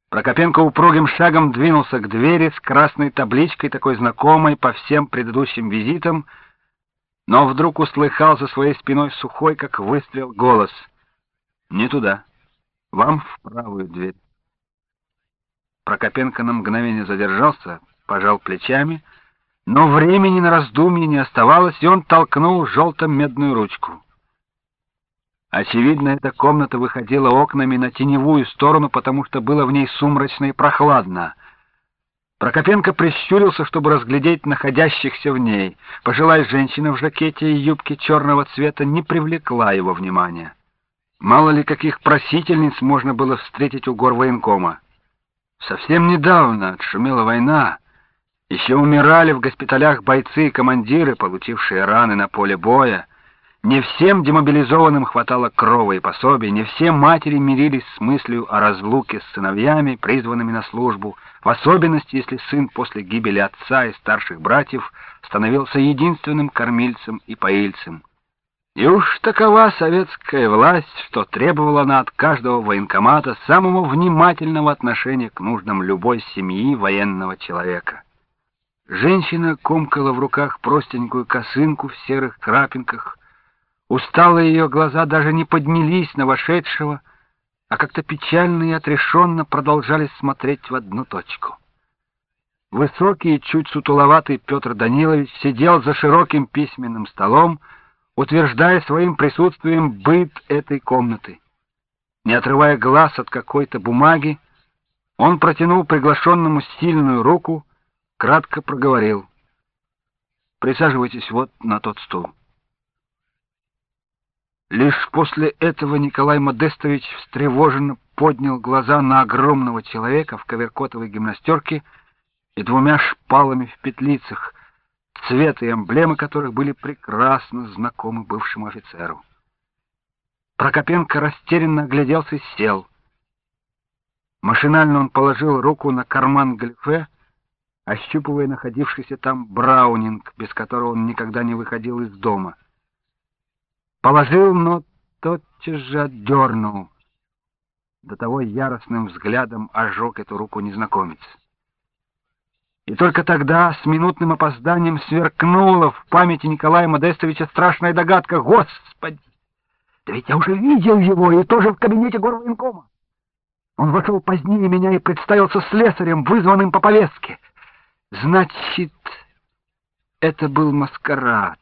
Прокопенко упругим шагом двинулся к двери с красной табличкой, такой знакомой по всем предыдущим визитам, но вдруг услыхал за своей спиной сухой, как выстрел, голос: «Не туда, вам в правую дверь». Прокопенко на мгновение задержался, пожал плечами, но времени на раздумье не оставалось, и он толкнул желто-медную ручку. Очевидно, эта комната выходила окнами на теневую сторону, потому что было в ней сумрачно и прохладно. Прокопенко прищурился, чтобы разглядеть находящихся в ней. Пожилая женщина в жакете и юбке черного цвета не привлекла его внимания. Мало ли каких просительниц можно было встретить у горвоенкома. Совсем недавно отшумела война. Еще умирали в госпиталях бойцы и командиры, получившие раны на поле боя. Не всем демобилизованным хватало крова и пособий, не все матери мирились с мыслью о разлуке с сыновьями, призванными на службу, в особенности, если сын после гибели отца и старших братьев становился единственным кормильцем и поильцем. И уж такова советская власть, что требовала она от каждого военкомата самого внимательного отношения к нуждам любой семьи военного человека. Женщина комкала в руках простенькую косынку в серых крапинках. Усталые ее глаза даже не поднялись на вошедшего, а как-то печально и отрешенно продолжали смотреть в одну точку. Высокий и чуть сутуловатый Петр Данилович сидел за широким письменным столом, утверждая своим присутствием быт этой комнаты. Не отрывая глаз от какой-то бумаги, он протянул приглашенному сильную руку, кратко проговорил: «Присаживайтесь вот на тот стул». Лишь после этого Николай Модестович встревоженно поднял глаза на огромного человека в коверкотовой гимнастерке и двумя шпалами в петлицах, цвет и эмблемы которых были прекрасно знакомы бывшему офицеру. Прокопенко растерянно огляделся и сел. Машинально он положил руку на карман галифе, ощупывая находившийся там браунинг, без которого он никогда не выходил из дома. Положил, но тотчас же отдернул. До того яростным взглядом ожег эту руку незнакомец. И только тогда, с минутным опозданием, сверкнула в памяти Николая Модестовича страшная догадка: «Господи! Да ведь я уже видел его, и тоже в кабинете горвоенкома. Он вошел позднее меня и представился слесарем, вызванным по повестке. Значит, это был маскарад».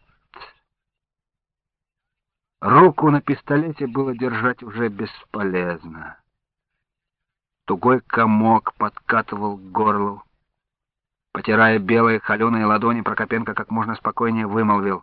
Руку на пистолете было держать уже бесполезно. Тугой комок подкатывал к горлу. Потирая белые холеные ладони, Прокопенко как можно спокойнее вымолвил: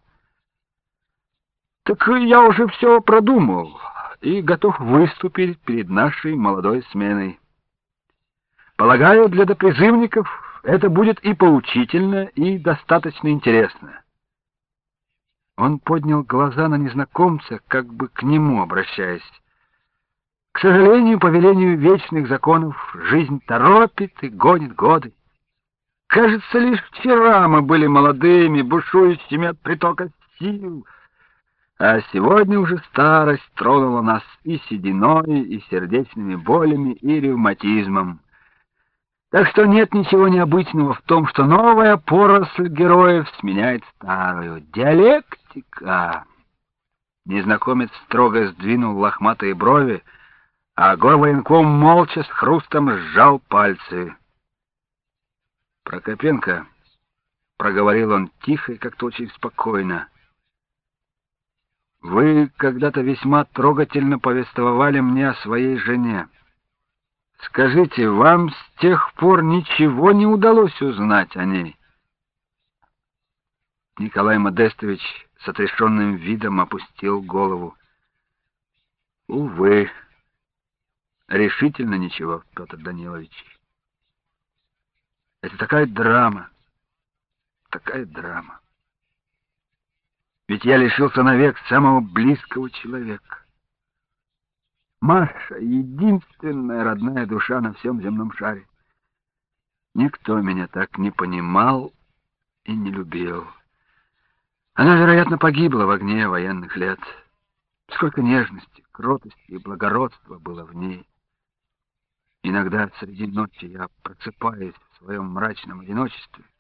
«Так я уже все продумал и готов выступить перед нашей молодой сменой. Полагаю, для допризывников это будет и поучительно, и достаточно интересно». Он поднял глаза на незнакомца, как бы к нему обращаясь. «К сожалению, по велению вечных законов, жизнь торопит и гонит годы. Кажется, лишь вчера мы были молодыми, бушующими от притока сил, а сегодня уже старость тронула нас и сединой, и сердечными болями, и ревматизмом. Так что нет ничего необычного в том, что новая поросль героев сменяет старую. Диалектика». Незнакомец строго сдвинул лохматые брови, а горвоенком молча с хрустом сжал пальцы. «Прокопенко», — проговорил он тихо и как-то очень спокойно, — «вы когда-то весьма трогательно повествовали мне о своей жене. Скажите, вам с тех пор ничего не удалось узнать о ней?» Николай Модестович с отрешенным видом опустил голову. «Увы, решительно ничего, Петр Данилович. Это такая драма, такая драма. Ведь я лишился навек самого близкого человека. Маша — единственная родная душа на всем земном шаре. Никто меня так не понимал и не любил. Она, вероятно, погибла в огне военных лет. Сколько нежности, кротости и благородства было в ней. Иногда среди ночи я просыпаюсь в своем мрачном одиночестве